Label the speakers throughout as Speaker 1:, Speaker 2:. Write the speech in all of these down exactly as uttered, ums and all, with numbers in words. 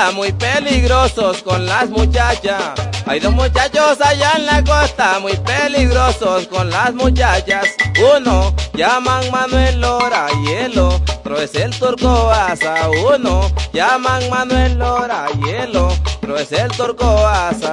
Speaker 1: costa muy peligrosos con las muchachas. Hay dos muchachos allá en la costa muy peligrosos con las muchachas. Uno llaman Manuel Lora y el otro es el Turco Asa. Uno llaman Manuel Lora y el otro es el Turco Asa.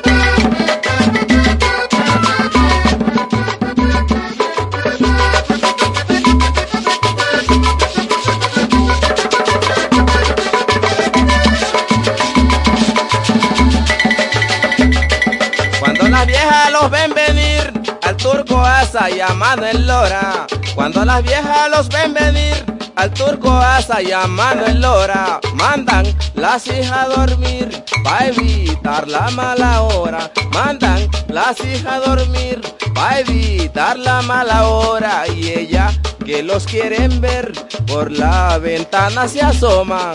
Speaker 1: Cuando las viejas los ven venir al Turco Asa y a Manuel Lora, cuando las viejas los ven venir al Turco Asa y a Manuel Lora, mandan las hijas a dormir pa' evitar la mala hora. Mandan las hijas a dormir pa' evitar la mala hora. Y ella que los quieren ver por la ventana se asoman.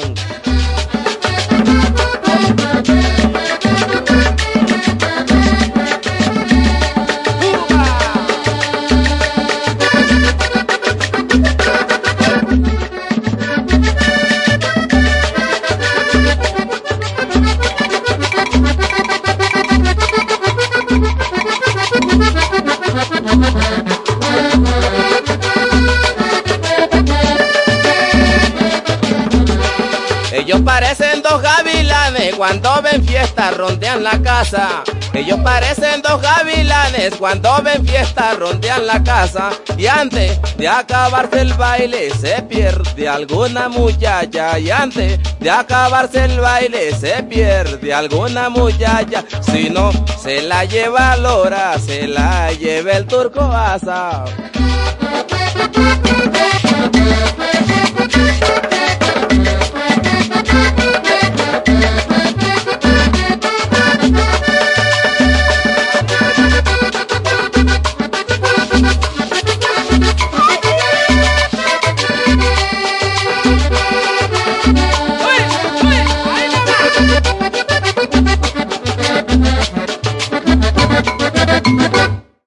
Speaker 1: Ellos parecen dos gavilanes cuando ven fiesta rondean la casa. Ellos parecen dos gavilanes cuando ven fiesta rondean la casa. Y antes de acabarse el baile se pierde alguna muchacha. Y antes de acabarse el baile se pierde alguna muchacha. Si no se la lleva Lora, se la lleva el Turco Asa.